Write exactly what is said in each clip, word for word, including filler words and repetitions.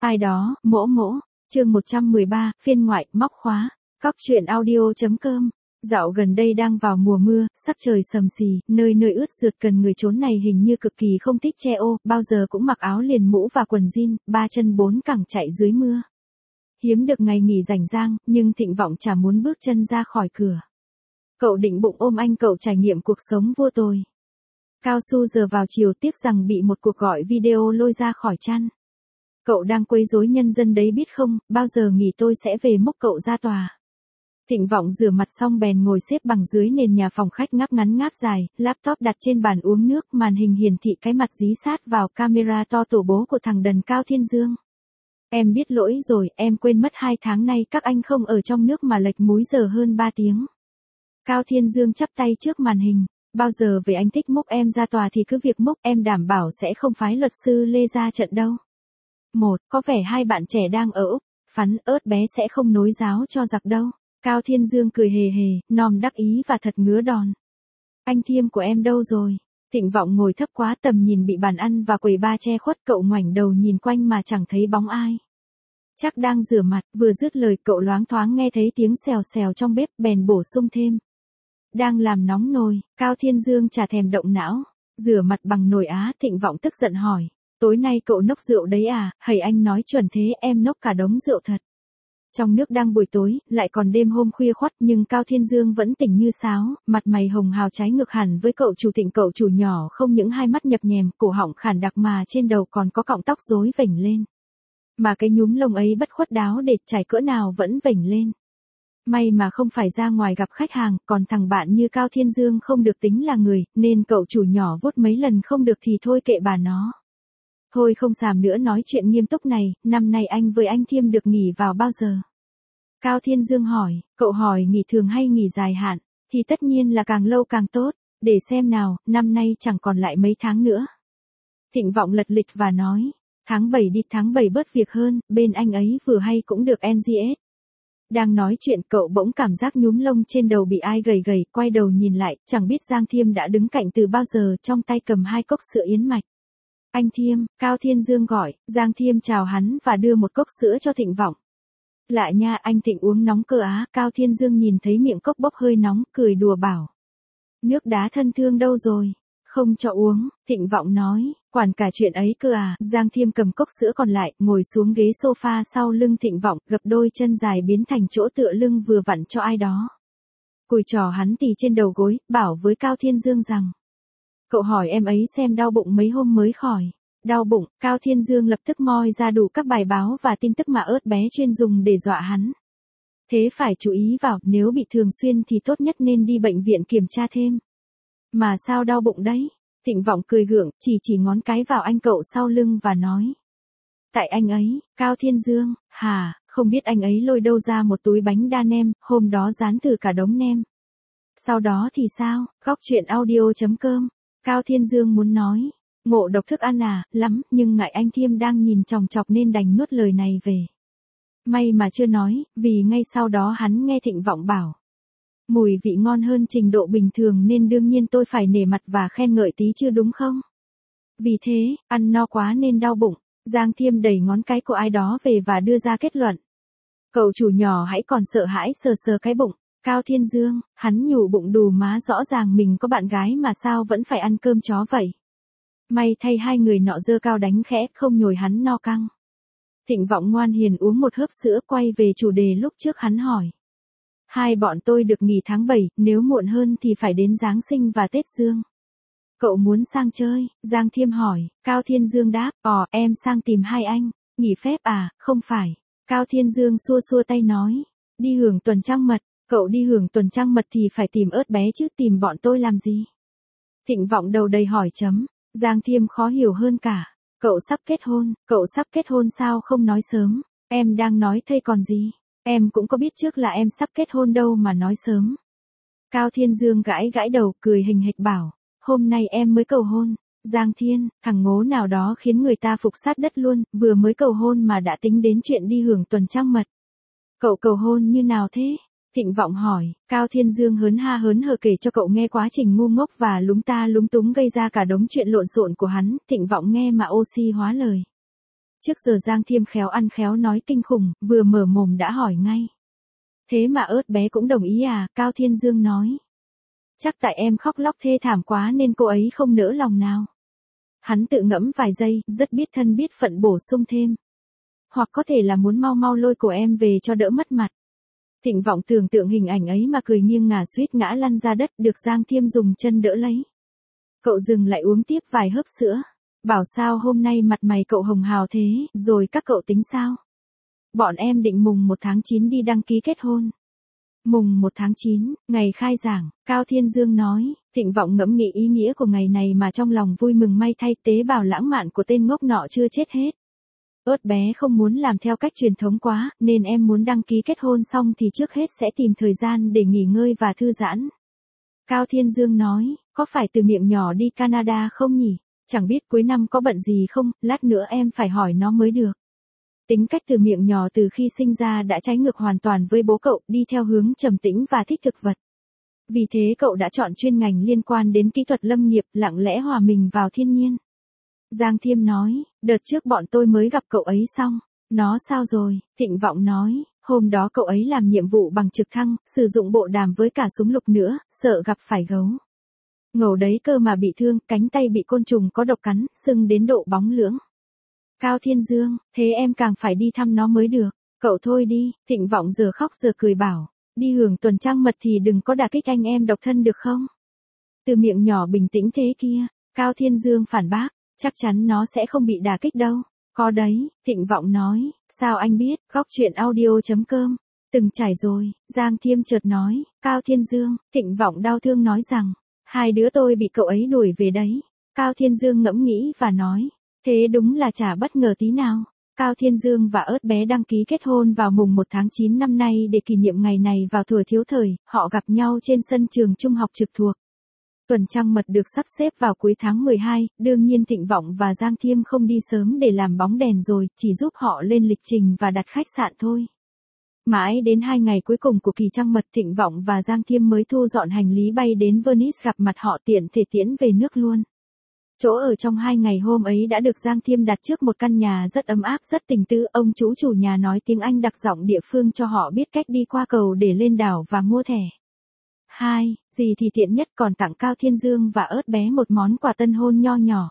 Ai đó, mỗ mỗ, chương một trăm mười ba, phiên ngoại, móc khóa, cóc truyện audio.com. Dạo gần đây đang vào mùa mưa, sắc trời sầm xì, nơi nơi ướt rượt, cần người trốn này hình như cực kỳ không thích che ô, bao giờ cũng mặc áo liền mũ và quần jean, ba chân bốn cẳng chạy dưới mưa. Hiếm được ngày nghỉ rảnh rang, nhưng Thịnh Vọng chả muốn bước chân ra khỏi cửa. Cậu định bụng ôm anh cậu trải nghiệm cuộc sống vô tồi. Cao su giờ vào chiều tiếc rằng bị một cuộc gọi video lôi ra khỏi chăn. Cậu đang quấy rối nhân dân đấy biết không, bao giờ nghỉ tôi sẽ về mốc cậu ra tòa. Thịnh Vọng rửa mặt xong bèn ngồi xếp bằng dưới nền nhà phòng khách ngáp ngắn ngáp dài, laptop đặt trên bàn uống nước, màn hình hiển thị cái mặt dí sát vào camera to tổ bố của thằng đần Cao Thiên Dương. Em biết lỗi rồi, em quên mất hai tháng nay các anh không ở trong nước mà lệch múi giờ hơn ba tiếng. Cao Thiên Dương chắp tay trước màn hình, bao giờ về anh thích mốc em ra tòa thì cứ việc mốc, em đảm bảo sẽ không phái luật sư Lê ra trận đâu. Một, có vẻ hai bạn trẻ đang ở Úc, phắn ớt bé sẽ không nối giáo cho giặc đâu. Cao Thiên Dương cười hề hề, nòm đắc ý và thật ngứa đòn. Anh Thiêm của em đâu rồi? Thịnh Vọng ngồi thấp quá tầm nhìn bị bàn ăn và quầy ba che khuất, cậu ngoảnh đầu nhìn quanh mà chẳng thấy bóng ai. Chắc đang rửa mặt, vừa dứt lời cậu loáng thoáng nghe thấy tiếng xèo xèo trong bếp, bèn bổ sung thêm. Đang làm nóng nồi. Cao Thiên Dương chả thèm động não, rửa mặt bằng nồi á. Thịnh Vọng tức giận hỏi, tối nay cậu nốc rượu đấy à? Hầy anh nói chuẩn thế, em nốc cả đống rượu thật. Trong nước đang buổi tối, lại còn đêm hôm khuya khoắt, nhưng Cao Thiên Dương vẫn tỉnh như sáo, mặt mày hồng hào trái ngược hẳn với cậu chủ Thịnh. Cậu chủ nhỏ không những hai mắt nhập nhèm, cổ họng khản đặc mà trên đầu còn có cọng tóc rối vểnh lên. Mà cái nhúm lông ấy bất khuất đáo để trải cỡ nào vẫn vểnh lên. May mà không phải ra ngoài gặp khách hàng, còn thằng bạn như Cao Thiên Dương không được tính là người, nên cậu chủ nhỏ vuốt mấy lần không được thì thôi kệ bà nó. Thôi không xàm nữa, nói chuyện nghiêm túc này, năm nay anh với anh Thiêm được nghỉ vào bao giờ? Cao Thiên Dương hỏi, cậu hỏi nghỉ thường hay nghỉ dài hạn, thì tất nhiên là càng lâu càng tốt, để xem nào, năm nay chẳng còn lại mấy tháng nữa. Thịnh Vọng lật lịch và nói, tháng bảy đi, tháng bảy bớt việc hơn, bên anh ấy vừa hay cũng được en giê ét. Đang nói chuyện cậu bỗng cảm giác nhúm lông trên đầu bị ai gầy gầy, quay đầu nhìn lại, chẳng biết Giang Thiêm đã đứng cạnh từ bao giờ, trong tay cầm hai cốc sữa yến mạch. Anh Thiêm, Cao Thiên Dương gọi, Giang Thiêm chào hắn và đưa một cốc sữa cho Thịnh Vọng. Lạ nha, anh Thịnh uống nóng cơ á. Cao Thiên Dương nhìn thấy miệng cốc bốc hơi nóng, cười đùa bảo. Nước đá thân thương đâu rồi? Không cho uống, Thịnh Vọng nói, quản cả chuyện ấy cơ à. Giang Thiêm cầm cốc sữa còn lại, ngồi xuống ghế sofa sau lưng Thịnh Vọng, gập đôi chân dài biến thành chỗ tựa lưng vừa vặn cho ai đó. Cùi trò hắn tì trên đầu gối, bảo với Cao Thiên Dương rằng. Cậu hỏi em ấy xem đau bụng mấy hôm mới khỏi. Đau bụng, Cao Thiên Dương lập tức moi ra đủ các bài báo và tin tức mà ớt bé chuyên dùng để dọa hắn. Thế phải chú ý vào, nếu bị thường xuyên thì tốt nhất nên đi bệnh viện kiểm tra thêm. Mà sao đau bụng đấy? Thịnh Vọng cười gượng, chỉ chỉ ngón cái vào anh cậu sau lưng và nói. Tại anh ấy. Cao Thiên Dương, hả, không biết anh ấy lôi đâu ra một túi bánh đa nem, hôm đó dán từ cả đống nem. Sau đó thì sao? Cóc truyện audio.com. Cao Thiên Dương muốn nói. Ngộ độc thức ăn à, lắm, nhưng ngại anh Thiêm đang nhìn chòng chọc nên đành nuốt lời này về. May mà chưa nói, vì ngay sau đó hắn nghe Thịnh Vọng bảo. Mùi vị ngon hơn trình độ bình thường nên đương nhiên tôi phải nể mặt và khen ngợi tí chứ đúng không? Vì thế, ăn no quá nên đau bụng. Giang Thiêm đẩy ngón cái của ai đó về và đưa ra kết luận. Cậu chủ nhỏ hãy còn sợ hãi sờ sờ cái bụng. Cao Thiên Dương, hắn nhủ bụng đù má, rõ ràng mình có bạn gái mà sao vẫn phải ăn cơm chó vậy. May thay hai người nọ dơ cao đánh khẽ, không nhồi hắn no căng. Thịnh Vọng ngoan hiền uống một hớp sữa, quay về chủ đề lúc trước hắn hỏi. Hai bọn tôi được nghỉ tháng bảy, nếu muộn hơn thì phải đến Giáng sinh và Tết Dương. Cậu muốn sang chơi? Giang Thiêm hỏi. Cao Thiên Dương đáp, ồ, em sang tìm hai anh. Nghỉ phép à? Không phải. Cao Thiên Dương xua xua tay nói. Đi hưởng tuần trăng mật. Cậu đi hưởng tuần trăng mật thì phải tìm ớt bé chứ tìm bọn tôi làm gì? Thịnh Vọng đầu đầy hỏi chấm. Giang Thiêm khó hiểu hơn cả. Cậu sắp kết hôn, cậu sắp kết hôn sao không nói sớm? Em đang nói thây còn gì? Em cũng có biết trước là em sắp kết hôn đâu mà nói sớm. Cao Thiên Dương gãi gãi đầu, cười hình hịch bảo. Hôm nay em mới cầu hôn. Giang Thiên, thằng ngố nào đó khiến người ta phục sát đất luôn, vừa mới cầu hôn mà đã tính đến chuyện đi hưởng tuần trăng mật. Cậu cầu hôn như nào thế? Thịnh Vọng hỏi. Cao Thiên Dương hớn ha hớn hở kể cho cậu nghe quá trình ngu ngốc và lúng ta lúng túng gây ra cả đống chuyện lộn xộn của hắn. Thịnh Vọng nghe mà oxy hóa lời. Trước giờ Giang Thiêm khéo ăn khéo nói kinh khủng, vừa mở mồm đã hỏi ngay. Thế mà ớt bé cũng đồng ý à, Cao Thiên Dương nói. Chắc tại em khóc lóc thê thảm quá nên cô ấy không nỡ lòng nào. Hắn tự ngẫm vài giây, rất biết thân biết phận bổ sung thêm. Hoặc có thể là muốn mau mau lôi cổ em về cho đỡ mất mặt. Thịnh Vọng tưởng tượng hình ảnh ấy mà cười nghiêng ngả suýt ngã lăn ra đất, được Giang Thiêm dùng chân đỡ lấy. Cậu dừng lại uống tiếp vài hớp sữa. Bảo sao hôm nay mặt mày cậu hồng hào thế, rồi các cậu tính sao? Bọn em định mùng một tháng chín đi đăng ký kết hôn. Mùng một tháng chín, ngày khai giảng, Cao Thiên Dương nói. Thịnh Vọng ngẫm nghĩ ý nghĩa của ngày này mà trong lòng vui mừng may thay, tế bào lãng mạn của tên ngốc nọ chưa chết hết. Ớt bé không muốn làm theo cách truyền thống quá, nên em muốn đăng ký kết hôn xong thì trước hết sẽ tìm thời gian để nghỉ ngơi và thư giãn. Cao Thiên Dương nói, có phải từ miệng nhỏ đi Canada không nhỉ? Chẳng biết cuối năm có bận gì không, lát nữa em phải hỏi nó mới được. Tính cách từ miệng nhỏ từ khi sinh ra đã trái ngược hoàn toàn với bố cậu, đi theo hướng trầm tĩnh và thích thực vật. Vì thế cậu đã chọn chuyên ngành liên quan đến kỹ thuật lâm nghiệp, lặng lẽ hòa mình vào thiên nhiên. Giang Thiêm nói, đợt trước bọn tôi mới gặp cậu ấy xong. Nó sao rồi? Thịnh Vọng nói, hôm đó cậu ấy làm nhiệm vụ bằng trực thăng, sử dụng bộ đàm với cả súng lục nữa, sợ gặp phải gấu. Ngầu đấy cơ mà bị thương, cánh tay bị côn trùng có độc cắn, sưng đến độ bóng lưỡng. Cao Thiên Dương, thế em càng phải đi thăm nó mới được. Cậu thôi đi, Thịnh Vọng giờ khóc giờ cười bảo, đi hưởng tuần trăng mật thì đừng có đả kích anh em độc thân được không? Từ miệng nhỏ bình tĩnh thế kia, Cao Thiên Dương phản bác, chắc chắn nó sẽ không bị đả kích đâu. Có đấy, Thịnh Vọng nói, sao anh biết, góc chuyện audio chấm com. Từng trải rồi, Giang Thiêm chợt nói, Cao Thiên Dương, Thịnh Vọng đau thương nói rằng, hai đứa tôi bị cậu ấy đuổi về đấy. Cao Thiên Dương ngẫm nghĩ và nói, thế đúng là chả bất ngờ tí nào. Cao Thiên Dương và ớt bé đăng ký kết hôn vào mùng một tháng chín năm nay để kỷ niệm ngày này vào thuở thiếu thời, họ gặp nhau trên sân trường trung học trực thuộc. Tuần trăng mật được sắp xếp vào cuối tháng mười hai, đương nhiên Thịnh Vọng và Giang Thiêm không đi sớm để làm bóng đèn rồi, chỉ giúp họ lên lịch trình và đặt khách sạn thôi. Mãi đến hai ngày cuối cùng của kỳ trăng mật, Thịnh Vọng và Giang Thiêm mới thu dọn hành lý bay đến Venice gặp mặt họ, tiện thể tiễn về nước luôn. Chỗ ở trong hai ngày hôm ấy đã được Giang Thiêm đặt trước một căn nhà rất ấm áp rất tình tứ. Ông chủ chủ nhà nói tiếng Anh đặc giọng địa phương cho họ biết cách đi qua cầu để lên đảo và mua thẻ. Hai, gì thì tiện nhất còn tặng Cao Thiên Dương và ớt bé một món quà tân hôn nho nhỏ.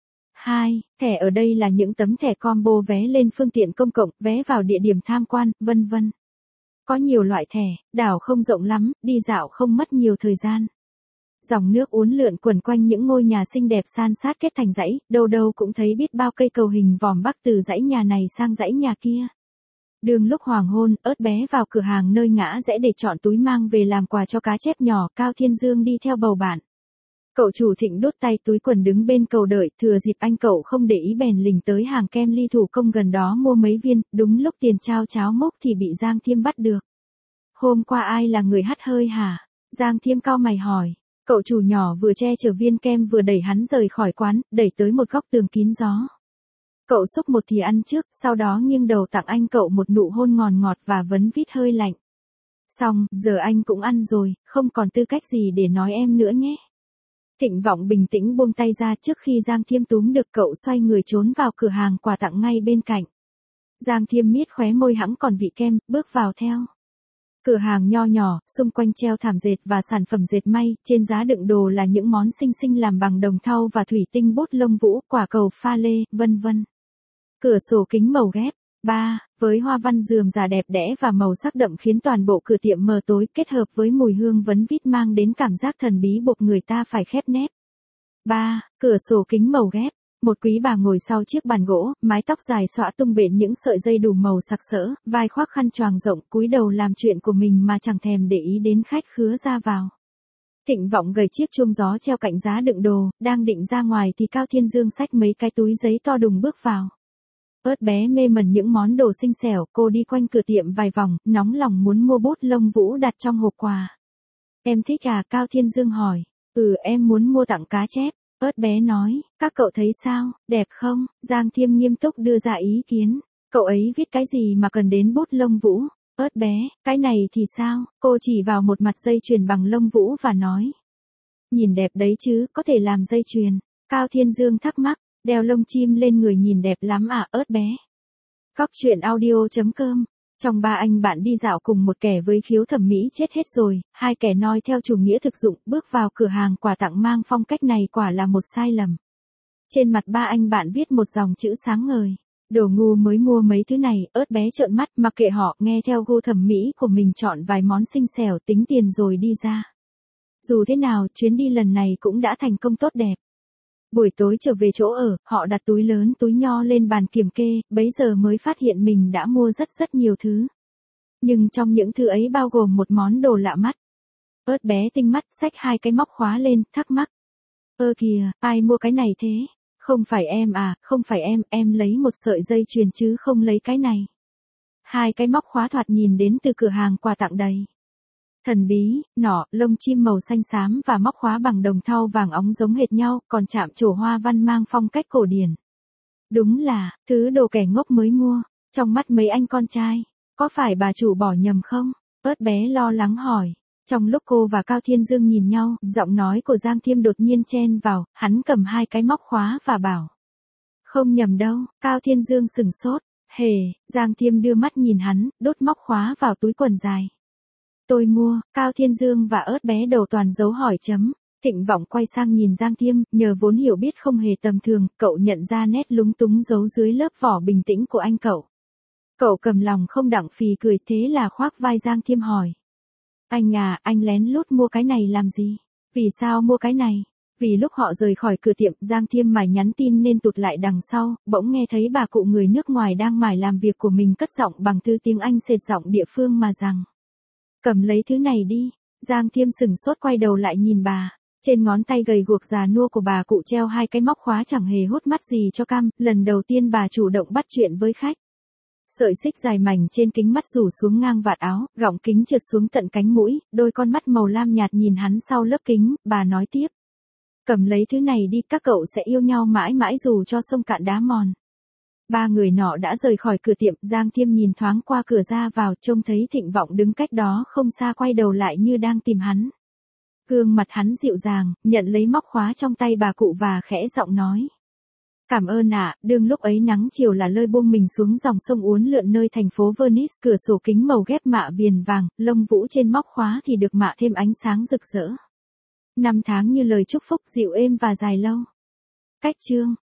Hai, thẻ ở đây là những tấm thẻ combo vé lên phương tiện công cộng, vé vào địa điểm tham quan, vân vân. Có nhiều loại thẻ, đảo không rộng lắm, đi dạo không mất nhiều thời gian. Dòng nước uốn lượn quẩn quanh những ngôi nhà xinh đẹp san sát kết thành dãy, đâu đâu cũng thấy biết bao cây cầu hình vòm bắc từ dãy nhà này sang dãy nhà kia. Đường lúc hoàng hôn, ớt bé vào cửa hàng nơi ngã rẽ để chọn túi mang về làm quà cho cá chép nhỏ. Cao Thiên Dương đi theo bầu bạn. Cậu chủ Thịnh đút tay túi quần đứng bên cầu đợi, thừa dịp anh cậu không để ý bèn lình tới hàng kem ly thủ công gần đó mua mấy viên, đúng lúc tiền trao cháo mốc thì bị Giang Thiêm bắt được. Hôm qua ai là người hắt hơi hả? Giang Thiêm cau mày hỏi. Cậu chủ nhỏ vừa che chở viên kem vừa đẩy hắn rời khỏi quán, đẩy tới một góc tường kín gió. Cậu xúc một thìa ăn trước, sau đó nghiêng đầu tặng anh cậu một nụ hôn ngọt ngọt và vấn vít hơi lạnh. Xong, giờ anh cũng ăn rồi, không còn tư cách gì để nói em nữa nhé. Thịnh Vọng bình tĩnh buông tay ra trước khi Giang Thiêm túm được cậu xoay người trốn vào cửa hàng quà tặng ngay bên cạnh. Giang Thiêm miết khóe môi hẵng còn vị kem, bước vào theo. Cửa hàng nho nhỏ, xung quanh treo thảm dệt và sản phẩm dệt may, trên giá đựng đồ là những món xinh xinh làm bằng đồng thau và thủy tinh, bút lông vũ, quả cầu pha lê, vân vân. Cửa sổ kính màu ghép. Ba, với hoa văn rườm rà đẹp đẽ và màu sắc đậm khiến toàn bộ cửa tiệm mờ tối, kết hợp với mùi hương vấn vít mang đến cảm giác thần bí buộc người ta phải khép nép. Ba, cửa sổ kính màu ghép. Một quý bà ngồi sau chiếc bàn gỗ, mái tóc dài xõa tung bện những sợi dây đủ màu sặc sỡ, vai khoác khăn choàng rộng, cúi đầu làm chuyện của mình mà chẳng thèm để ý đến khách khứa ra vào. Thịnh Vọng gầy chiếc chuông gió treo cạnh giá đựng đồ, đang định ra ngoài thì Cao Thiên Dương xách mấy cái túi giấy to đùng bước vào. Ớt bé mê mẩn những món đồ xinh xẻo, cô đi quanh cửa tiệm vài vòng, nóng lòng muốn mua bút lông vũ đặt trong hộp quà. Em thích à? Cao Thiên Dương hỏi. Ừ, em muốn mua tặng cá chép. Ớt bé nói, các cậu thấy sao, đẹp không? Giang Thiêm nghiêm túc đưa ra ý kiến. Cậu ấy viết cái gì mà cần đến bút lông vũ? Ớt bé, cái này thì sao? Cô chỉ vào một mặt dây chuyền bằng lông vũ và nói. Nhìn đẹp đấy chứ, có thể làm dây chuyền. Cao Thiên Dương thắc mắc, Đeo lông chim lên người nhìn đẹp lắm à, ớt bé. Cóc truyện audio chấm com. Trong ba anh bạn đi dạo cùng một kẻ với khiếu thẩm mỹ chết hết rồi, hai kẻ noi theo chủ nghĩa thực dụng bước vào cửa hàng quà tặng mang phong cách này quả là một sai lầm. Trên mặt ba anh bạn viết một dòng chữ sáng ngời. Đồ ngu mới mua mấy thứ này, ớt bé trợn mắt, mặc kệ họ, nghe theo gu thẩm mỹ của mình chọn vài món xinh xẻo tính tiền rồi đi ra. Dù thế nào, chuyến đi lần này cũng đã thành công tốt đẹp. Buổi tối trở về chỗ ở, họ đặt túi lớn túi nho lên bàn kiểm kê, bấy giờ mới phát hiện mình đã mua rất rất nhiều thứ. Nhưng trong những thứ ấy bao gồm một món đồ lạ mắt. Ớt bé tinh mắt, xách hai cái móc khóa lên, thắc mắc. Ơ kìa, ai mua cái này thế? Không phải em à, không phải em, em lấy một sợi dây chuyền chứ không lấy cái này. Hai cái móc khóa thoạt nhìn đến từ cửa hàng quà tặng đầy. Thần bí, nỏ, lông chim màu xanh xám và móc khóa bằng đồng thau vàng óng giống hệt nhau, còn chạm trổ hoa văn mang phong cách cổ điển. Đúng là, thứ đồ kẻ ngốc mới mua, trong mắt mấy anh con trai, có phải bà chủ bỏ nhầm không? Ớt bé lo lắng hỏi. Trong lúc cô và Cao Thiên Dương nhìn nhau, giọng nói của Giang Thiêm đột nhiên chen vào, hắn cầm hai cái móc khóa và bảo. Không nhầm đâu, Cao Thiên Dương sửng sốt, hề, Giang Thiêm đưa mắt nhìn hắn, đốt móc khóa vào túi quần dài. Tôi mua, Cao Thiên Dương và ớt bé đầu toàn dấu hỏi chấm. Thịnh Vọng quay sang nhìn Giang Thiêm, nhờ vốn hiểu biết không hề tầm thường, cậu nhận ra nét lúng túng giấu dưới lớp vỏ bình tĩnh của anh cậu. Cậu cầm lòng không đặng phì cười, thế là khoác vai Giang Thiêm hỏi. Anh à, anh lén lút mua cái này làm gì? Vì sao mua cái này? Vì lúc họ rời khỏi cửa tiệm, Giang Thiêm mải nhắn tin nên tụt lại đằng sau, bỗng nghe thấy bà cụ người nước ngoài đang mải làm việc của mình cất giọng bằng thứ tiếng Anh sệt giọng địa phương mà rằng. Cầm lấy thứ này đi. Giang Thiêm sửng sốt quay đầu lại nhìn bà. Trên ngón tay gầy guộc già nua của bà cụ treo hai cái móc khóa chẳng hề hút mắt gì cho cam, lần đầu tiên bà chủ động bắt chuyện với khách. Sợi xích dài mảnh trên kính mắt rủ xuống ngang vạt áo, gọng kính trượt xuống tận cánh mũi, đôi con mắt màu lam nhạt nhìn hắn sau lớp kính, bà nói tiếp. Cầm lấy thứ này đi, các cậu sẽ yêu nhau mãi mãi dù cho sông cạn đá mòn. Ba người nọ đã rời khỏi cửa tiệm, Giang Thiêm nhìn thoáng qua cửa ra vào, trông thấy Thịnh Vọng đứng cách đó không xa quay đầu lại như đang tìm hắn. Gương mặt hắn dịu dàng, nhận lấy móc khóa trong tay bà cụ và khẽ giọng nói. Cảm ơn ạ, à, đương lúc ấy nắng chiều là lơi buông mình xuống dòng sông uốn lượn nơi thành phố Venice, cửa sổ kính màu ghép mạ viền vàng, lông vũ trên móc khóa thì được mạ thêm ánh sáng rực rỡ. Năm tháng như lời chúc phúc dịu êm và dài lâu. Cách chương